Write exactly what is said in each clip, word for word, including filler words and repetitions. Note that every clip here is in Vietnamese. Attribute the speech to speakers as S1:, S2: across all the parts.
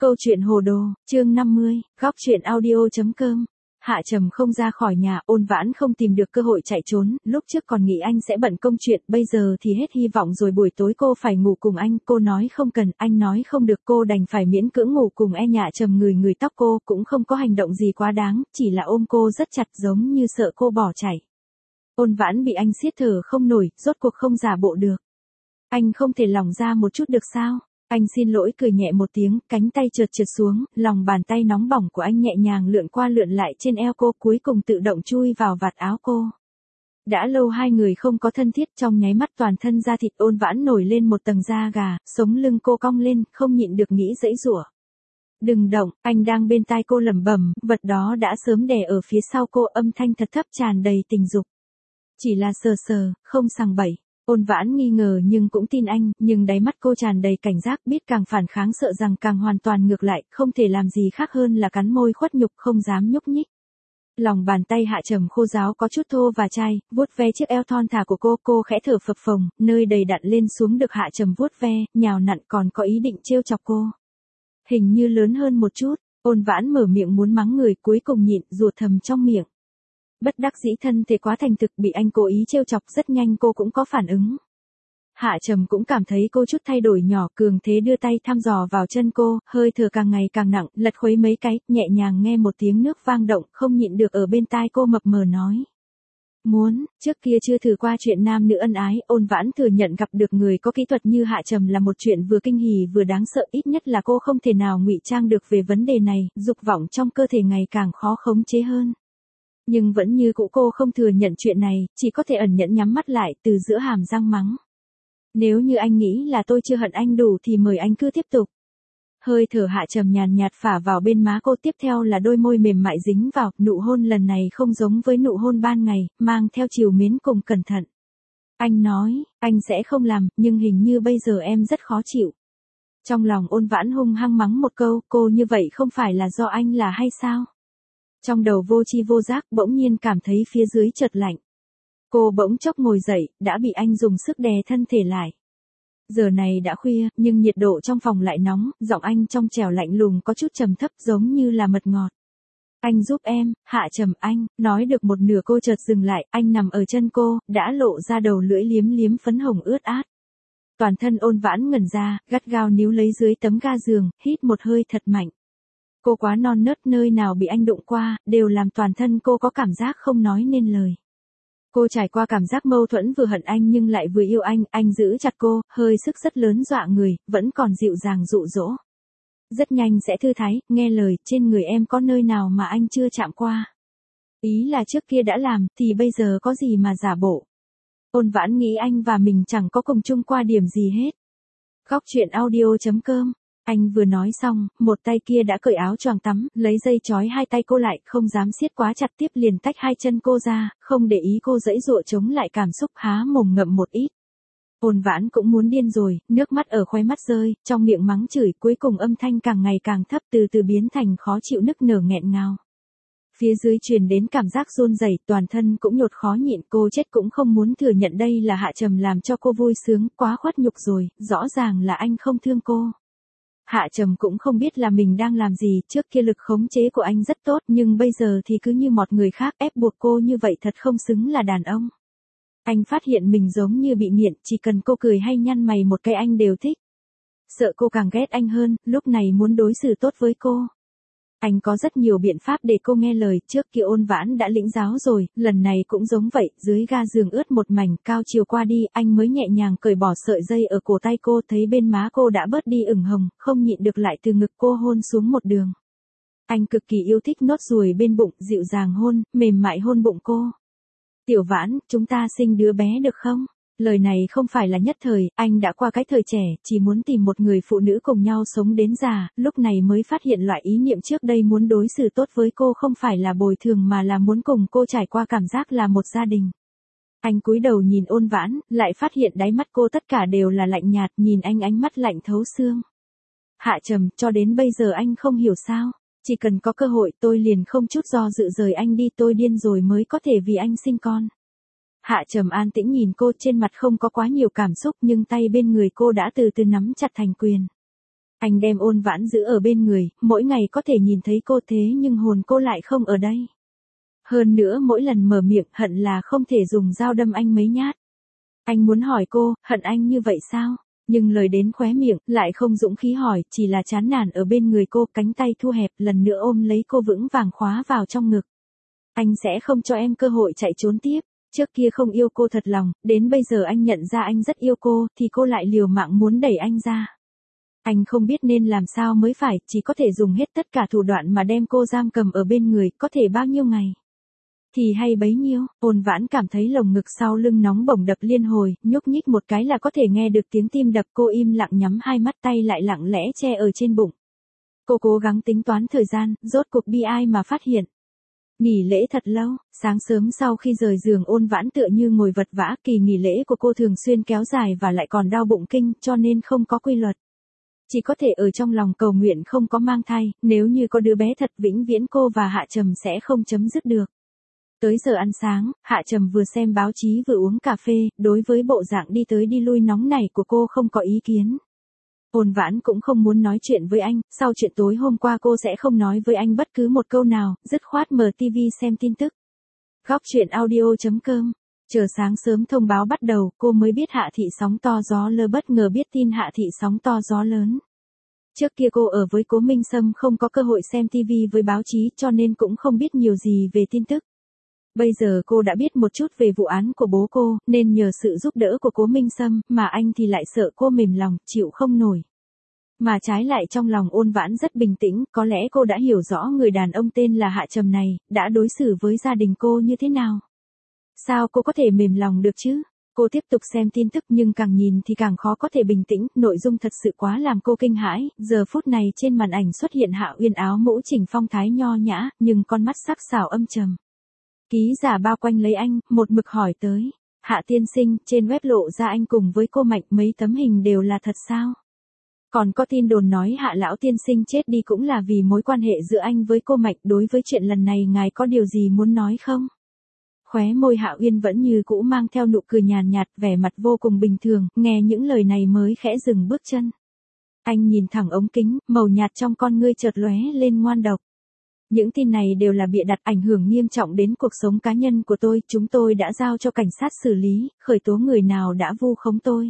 S1: Câu chuyện hồ đồ, chương năm mươi, góc truyện audio.com. Hạ Trầm không ra khỏi nhà, Ôn Vãn không tìm được cơ hội chạy trốn, lúc trước còn nghĩ anh sẽ bận công chuyện, bây giờ thì hết hy vọng rồi. Buổi tối cô phải ngủ cùng anh, cô nói không cần, anh nói không được, cô đành phải miễn cưỡng ngủ cùng. E Nhạ Trầm người người tóc cô, cũng không có hành động gì quá đáng, chỉ là ôm cô rất chặt giống như sợ cô bỏ chạy. Ôn Vãn bị anh siết thở không nổi, rốt cuộc không giả bộ được. Anh không thể lỏng ra một chút được sao? Anh xin lỗi cười nhẹ một tiếng, cánh tay trượt trượt xuống, lòng bàn tay nóng bỏng của anh nhẹ nhàng lượn qua lượn lại trên eo cô, cuối cùng tự động chui vào vạt áo cô. Đã lâu hai người không có thân thiết, trong nháy mắt toàn thân da thịt Ôn Vãn nổi lên một tầng da gà, sống lưng cô cong lên, không nhịn được nghĩ giãy giụa. Đừng động, anh đang bên tai cô lẩm bẩm, vật đó đã sớm đè ở phía sau cô, âm thanh thật thấp tràn đầy tình dục. Chỉ là sờ sờ, không sằng bậy. Ôn Vãn nghi ngờ nhưng cũng tin anh, nhưng đáy mắt cô tràn đầy cảnh giác, biết càng phản kháng sợ rằng càng hoàn toàn ngược lại, không thể làm gì khác hơn là cắn môi khuất nhục, không dám nhúc nhích. Lòng bàn tay Hạ Trầm khô ráo có chút thô và chai, vuốt ve chiếc eo thon thả của cô, cô khẽ thở phập phồng, nơi đầy đặn lên xuống được Hạ Trầm vuốt ve, nhào nặn, còn có ý định trêu chọc cô. Hình như lớn hơn một chút, Ôn Vãn mở miệng muốn mắng người, cuối cùng nhịn, rủa thầm trong miệng. Bất đắc dĩ thân thể quá thành thực, bị anh cố ý trêu chọc, rất nhanh cô cũng có phản ứng. Hạ Trầm cũng cảm thấy cô chút thay đổi nhỏ, cường thế đưa tay thăm dò vào chân cô, hơi thở càng ngày càng nặng, lật khuấy mấy cái, nhẹ nhàng nghe một tiếng nước vang động, không nhịn được ở bên tai cô mập mờ nói. Muốn, trước kia chưa thử qua chuyện nam nữ ân ái, Ôn Vãn thừa nhận gặp được người có kỹ thuật như Hạ Trầm là một chuyện vừa kinh hỉ vừa đáng sợ, ít nhất là cô không thể nào ngụy trang được về vấn đề này, dục vọng trong cơ thể ngày càng khó khống chế hơn. Nhưng vẫn như cũ cô không thừa nhận chuyện này, chỉ có thể ẩn nhẫn nhắm mắt lại, từ giữa hàm răng mắng. Nếu như anh nghĩ là tôi chưa hận anh đủ thì mời anh cứ tiếp tục. Hơi thở Hạ Trầm nhàn nhạt phả vào bên má cô, tiếp theo là đôi môi mềm mại dính vào, nụ hôn lần này không giống với nụ hôn ban ngày, mang theo trìu mến cùng cẩn thận. Anh nói, anh sẽ không làm, nhưng hình như bây giờ em rất khó chịu. Trong lòng Ôn Vãn hung hăng mắng một câu, cô như vậy không phải là do anh là hay sao? Trong đầu vô tri vô giác, bỗng nhiên cảm thấy phía dưới chợt lạnh. Cô bỗng chốc ngồi dậy, đã bị anh dùng sức đè thân thể lại. Giờ này đã khuya, nhưng nhiệt độ trong phòng lại nóng, giọng anh trong trẻo lạnh lùng có chút trầm thấp giống như là mật ngọt. Anh giúp em, Hạ Trầm anh, nói được một nửa cô chợt dừng lại, anh nằm ở chân cô, đã lộ ra đầu lưỡi liếm liếm phấn hồng ướt át. Toàn thân Ôn Vãn ngẩn ra, gắt gao níu lấy dưới tấm ga giường, hít một hơi thật mạnh. Cô quá non nớt, nơi nào bị anh đụng qua, đều làm toàn thân cô có cảm giác không nói nên lời. Cô trải qua cảm giác mâu thuẫn, vừa hận anh nhưng lại vừa yêu anh, anh giữ chặt cô, hơi sức rất lớn dọa người, vẫn còn dịu dàng dụ dỗ. Rất nhanh sẽ thư thái, nghe lời, trên người em có nơi nào mà anh chưa chạm qua. Ý là trước kia đã làm, thì bây giờ có gì mà giả bộ. Ôn Vãn nghĩ anh và mình chẳng có cùng chung qua điểm gì hết. Góc truyện audio.com. Anh vừa nói xong, một tay kia đã cởi áo choàng tắm, lấy dây trói hai tay cô lại, không dám siết quá chặt, tiếp liền tách hai chân cô ra, không để ý cô giãy giụa chống lại cảm xúc, há mồm ngậm một ít. Ôn Vãn cũng muốn điên rồi, nước mắt ở khóe mắt rơi, trong miệng mắng chửi, cuối cùng âm thanh càng ngày càng thấp, từ từ biến thành khó chịu nức nở nghẹn ngào. Phía dưới truyền đến cảm giác run rẩy, toàn thân cũng nhột khó nhịn, cô chết cũng không muốn thừa nhận đây là Hạ Trầm làm cho cô vui sướng, quá khuất nhục rồi, rõ ràng là anh không thương cô. Hạ Trầm cũng không biết là mình đang làm gì, trước kia lực khống chế của anh rất tốt, nhưng bây giờ thì cứ như một người khác ép buộc cô như vậy, thật không xứng là đàn ông. Anh phát hiện mình giống như bị nghiện, chỉ cần cô cười hay nhăn mày một cái anh đều thích. Sợ cô càng ghét anh hơn, lúc này muốn đối xử tốt với cô. Anh có rất nhiều biện pháp để cô nghe lời, trước kia Ôn Vãn đã lĩnh giáo rồi, lần này cũng giống vậy, dưới ga giường ướt một mảnh, cao chiều qua đi, anh mới nhẹ nhàng cởi bỏ sợi dây ở cổ tay cô, thấy bên má cô đã bớt đi ửng hồng, không nhịn được lại từ ngực cô hôn xuống một đường. Anh cực kỳ yêu thích nốt ruồi bên bụng, dịu dàng hôn, mềm mại hôn bụng cô. Tiểu Vãn, chúng ta sinh đứa bé được không? Lời này không phải là nhất thời, anh đã qua cái thời trẻ, chỉ muốn tìm một người phụ nữ cùng nhau sống đến già, lúc này mới phát hiện loại ý niệm trước đây muốn đối xử tốt với cô không phải là bồi thường mà là muốn cùng cô trải qua cảm giác là một gia đình. Anh cúi đầu nhìn Ôn Vãn, lại phát hiện đáy mắt cô tất cả đều là lạnh nhạt, nhìn anh ánh mắt lạnh thấu xương. Hạ Trầm, cho đến bây giờ anh không hiểu sao, chỉ cần có cơ hội tôi liền không chút do dự rời anh đi, tôi điên rồi mới có thể vì anh sinh con. Hạ Trầm an tĩnh nhìn cô, trên mặt không có quá nhiều cảm xúc nhưng tay bên người cô đã từ từ nắm chặt thành quyền. Anh đem Ôn Vãn giữ ở bên người, mỗi ngày có thể nhìn thấy cô thế nhưng hồn cô lại không ở đây. Hơn nữa mỗi lần mở miệng hận là không thể dùng dao đâm anh mấy nhát. Anh muốn hỏi cô, hận anh như vậy sao? Nhưng lời đến khóe miệng, lại không dũng khí hỏi, chỉ là chán nản ở bên người cô, cánh tay thu hẹp, lần nữa ôm lấy cô vững vàng khóa vào trong ngực. Anh sẽ không cho em cơ hội chạy trốn tiếp. Trước kia không yêu cô thật lòng, đến bây giờ anh nhận ra anh rất yêu cô, thì cô lại liều mạng muốn đẩy anh ra. Anh không biết nên làm sao mới phải, chỉ có thể dùng hết tất cả thủ đoạn mà đem cô giam cầm ở bên người, có thể bao nhiêu ngày. Thì hay bấy nhiêu, Ôn Vãn cảm thấy lồng ngực sau lưng nóng bỏng đập liên hồi, nhúc nhích một cái là có thể nghe được tiếng tim đập, cô im lặng nhắm hai mắt, tay lại lặng lẽ che ở trên bụng. Cô cố gắng tính toán thời gian, rốt cuộc bi ai mà phát hiện. Nghỉ lễ thật lâu, sáng sớm sau khi rời giường Ôn Vãn tựa như ngồi vật vã, kỳ nghỉ lễ của cô thường xuyên kéo dài và lại còn đau bụng kinh, cho nên không có quy luật. Chỉ có thể ở trong lòng cầu nguyện không có mang thai, nếu như có đứa bé thật vĩnh viễn cô và Hạ Trầm sẽ không chấm dứt được. Tới giờ ăn sáng, Hạ Trầm vừa xem báo chí vừa uống cà phê, đối với bộ dạng đi tới đi lui nóng nảy của cô không có ý kiến. Ôn Vãn cũng không muốn nói chuyện với anh, sau chuyện tối hôm qua cô sẽ không nói với anh bất cứ một câu nào, dứt khoát mở ti vi xem tin tức. Góc truyện audio chấm com. Chờ sáng sớm thông báo bắt đầu, cô mới biết Hạ thị sóng to gió lớn, bất ngờ biết tin Hạ thị sóng to gió lớn. Trước kia cô ở với Cố Minh Sâm không có cơ hội xem ti vi với báo chí cho nên cũng không biết nhiều gì về tin tức. Bây giờ cô đã biết một chút về vụ án của bố cô, nên nhờ sự giúp đỡ của Cố Minh Sâm, mà anh thì lại sợ cô mềm lòng, chịu không nổi. Mà trái lại trong lòng Ôn Vãn rất bình tĩnh, có lẽ cô đã hiểu rõ người đàn ông tên là Hạ Trầm này, đã đối xử với gia đình cô như thế nào. Sao cô có thể mềm lòng được chứ? Cô tiếp tục xem tin tức nhưng càng nhìn thì càng khó có thể bình tĩnh, nội dung thật sự quá làm cô kinh hãi, giờ phút này trên màn ảnh xuất hiện Hạ Uyên áo mũ chỉnh phong thái nho nhã, nhưng con mắt sắc sảo âm trầm. Ký giả bao quanh lấy anh, một mực hỏi tới, Hạ tiên sinh, trên web lộ ra anh cùng với cô Mạnh mấy tấm hình đều là thật sao? Còn có tin đồn nói Hạ lão tiên sinh chết đi cũng là vì mối quan hệ giữa anh với cô Mạnh, đối với chuyện lần này ngài có điều gì muốn nói không? Khóe môi Hạ Uyên vẫn như cũ mang theo nụ cười nhàn nhạt, vẻ mặt vô cùng bình thường, nghe những lời này mới khẽ dừng bước chân. Anh nhìn thẳng ống kính, màu nhạt trong con ngươi chợt lóe lên ngoan độc. Những tin này đều là bịa đặt, ảnh hưởng nghiêm trọng đến cuộc sống cá nhân của tôi, chúng tôi đã giao cho cảnh sát xử lý, khởi tố người nào đã vu khống tôi.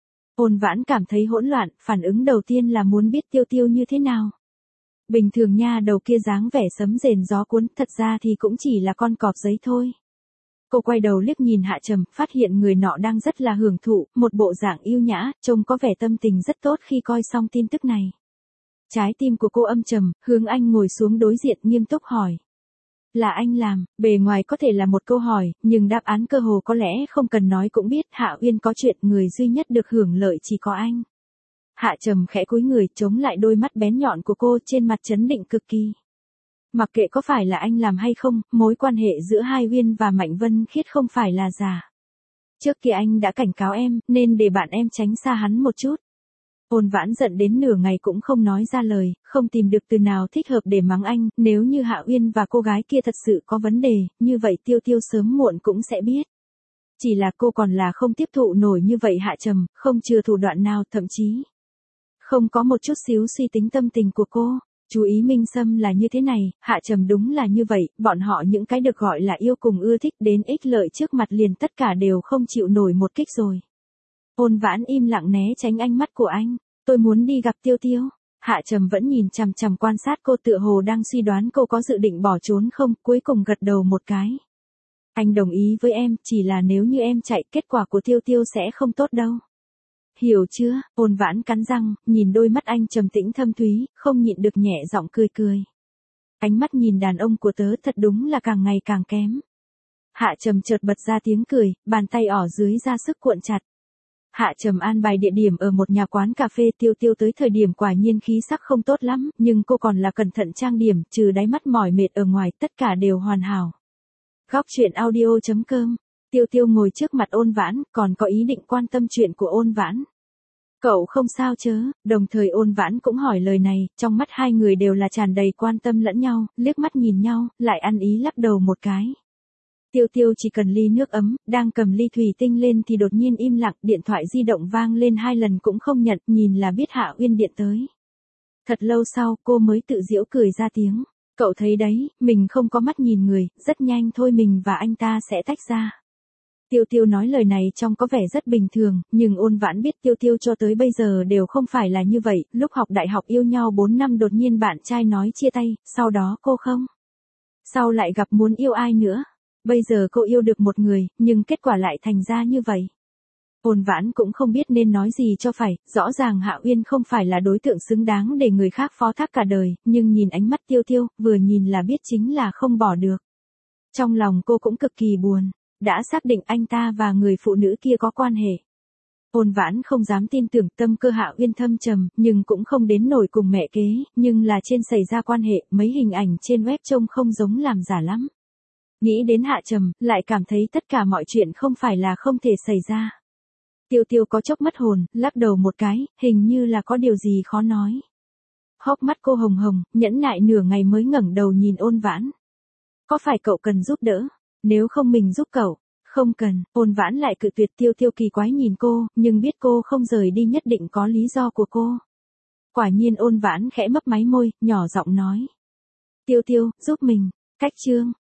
S1: Ôn Vãn cảm thấy hỗn loạn, phản ứng đầu tiên là muốn biết Tiêu Tiêu như thế nào. Bình thường nha, đầu kia dáng vẻ sấm rền gió cuốn, thật ra thì cũng chỉ là con cọp giấy thôi. Cô quay đầu liếc nhìn Hạ Trầm, phát hiện người nọ đang rất là hưởng thụ, một bộ dạng yêu nhã, trông có vẻ tâm tình rất tốt khi coi xong tin tức này. Trái tim của cô âm trầm, hướng anh ngồi xuống đối diện nghiêm túc hỏi. Là anh làm, bề ngoài có thể là một câu hỏi, nhưng đáp án cơ hồ có lẽ không cần nói cũng biết, Hạ Uyên có chuyện, người duy nhất được hưởng lợi chỉ có anh. Hạ Trầm khẽ cúi người, chống lại đôi mắt bén nhọn của cô, trên mặt trấn định cực kỳ. Mặc kệ có phải là anh làm hay không, mối quan hệ giữa Hai Uyên và Mạnh Vân Khiết không phải là giả. Trước kia anh đã cảnh cáo em, nên để bạn em tránh xa hắn một chút. Ôn Vãn giận đến nửa ngày cũng không nói ra lời, không tìm được từ nào thích hợp để mắng anh, nếu như Hạ Uyên và cô gái kia thật sự có vấn đề, như vậy Tiêu Tiêu sớm muộn cũng sẽ biết. Chỉ là cô còn là không tiếp thụ nổi như vậy Hạ Trầm, không chừa thủ đoạn nào, thậm chí không có một chút xíu suy tính tâm tình của cô. Chú ý Minh Sâm là như thế này, Hạ Trầm đúng là như vậy, bọn họ những cái được gọi là yêu cùng ưa thích đến ích lợi trước mặt liền tất cả đều không chịu nổi một kích rồi. Ôn Vãn im lặng né tránh ánh mắt của anh, tôi muốn đi gặp Tiêu Tiêu. Hạ Trầm vẫn nhìn chằm chằm quan sát cô, tựa hồ đang suy đoán cô có dự định bỏ trốn không, cuối cùng gật đầu một cái. Anh đồng ý với em, chỉ là nếu như em chạy, kết quả của Tiêu Tiêu sẽ không tốt đâu. Hiểu chưa? Ôn Vãn cắn răng, nhìn đôi mắt anh trầm tĩnh thâm thúy, không nhịn được nhẹ giọng cười cười. Ánh mắt nhìn đàn ông của tớ thật đúng là càng ngày càng kém. Hạ Trầm chợt bật ra tiếng cười, bàn tay ỏ dưới ra sức cuộn chặt. Hạ Trầm an bài địa điểm ở một nhà quán cà phê. Tiêu Tiêu tới thời điểm quả nhiên khí sắc không tốt lắm, nhưng cô còn là cẩn thận trang điểm, trừ đáy mắt mỏi mệt ở ngoài, tất cả đều hoàn hảo. Góc truyện audio chấm com. Tiêu Tiêu ngồi trước mặt Ôn Vãn, còn có ý định quan tâm chuyện của Ôn Vãn. Cậu không sao chớ? Đồng thời Ôn Vãn cũng hỏi lời này, trong mắt hai người đều là tràn đầy quan tâm lẫn nhau, liếc mắt nhìn nhau, lại ăn ý lắc đầu một cái. Tiêu Tiêu chỉ cần ly nước ấm, đang cầm ly thủy tinh lên thì đột nhiên im lặng, điện thoại di động vang lên hai lần cũng không nhận, nhìn là biết Hạ Uyên điện tới. Thật lâu sau cô mới tự giễu cười ra tiếng. Cậu thấy đấy, mình không có mắt nhìn người, rất nhanh thôi mình và anh ta sẽ tách ra. Tiêu Tiêu nói lời này trông có vẻ rất bình thường, nhưng Ôn Vãn biết Tiêu Tiêu cho tới bây giờ đều không phải là như vậy, lúc học đại học yêu nhau bốn năm đột nhiên bạn trai nói chia tay, sau đó cô không. Sau lại gặp muốn yêu ai nữa. Bây giờ cô yêu được một người, nhưng kết quả lại thành ra như vậy. Ôn Vãn cũng không biết nên nói gì cho phải, rõ ràng Hạ Uyên không phải là đối tượng xứng đáng để người khác phó thác cả đời, nhưng nhìn ánh mắt Tiêu Tiêu, vừa nhìn là biết chính là không bỏ được. Trong lòng cô cũng cực kỳ buồn, đã xác định anh ta và người phụ nữ kia có quan hệ. Ôn Vãn không dám tin tưởng tâm cơ Hạ Uyên thâm trầm, nhưng cũng không đến nổi cùng mẹ kế, nhưng là trên xảy ra quan hệ, mấy hình ảnh trên web trông không giống làm giả lắm. Nghĩ đến Hạ Trầm, lại cảm thấy tất cả mọi chuyện không phải là không thể xảy ra. Tiêu Tiêu có chốc mất hồn, lắc đầu một cái, hình như là có điều gì khó nói. Hốc mắt cô hồng hồng, nhẫn nại nửa ngày mới ngẩng đầu nhìn Ôn Vãn. Có phải cậu cần giúp đỡ? Nếu không mình giúp cậu. Không cần, Ôn Vãn lại cự tuyệt. Tiêu Tiêu kỳ quái nhìn cô, nhưng biết cô không rời đi nhất định có lý do của cô. Quả nhiên Ôn Vãn khẽ mấp máy môi, nhỏ giọng nói. Tiêu Tiêu, giúp mình. Cách chương.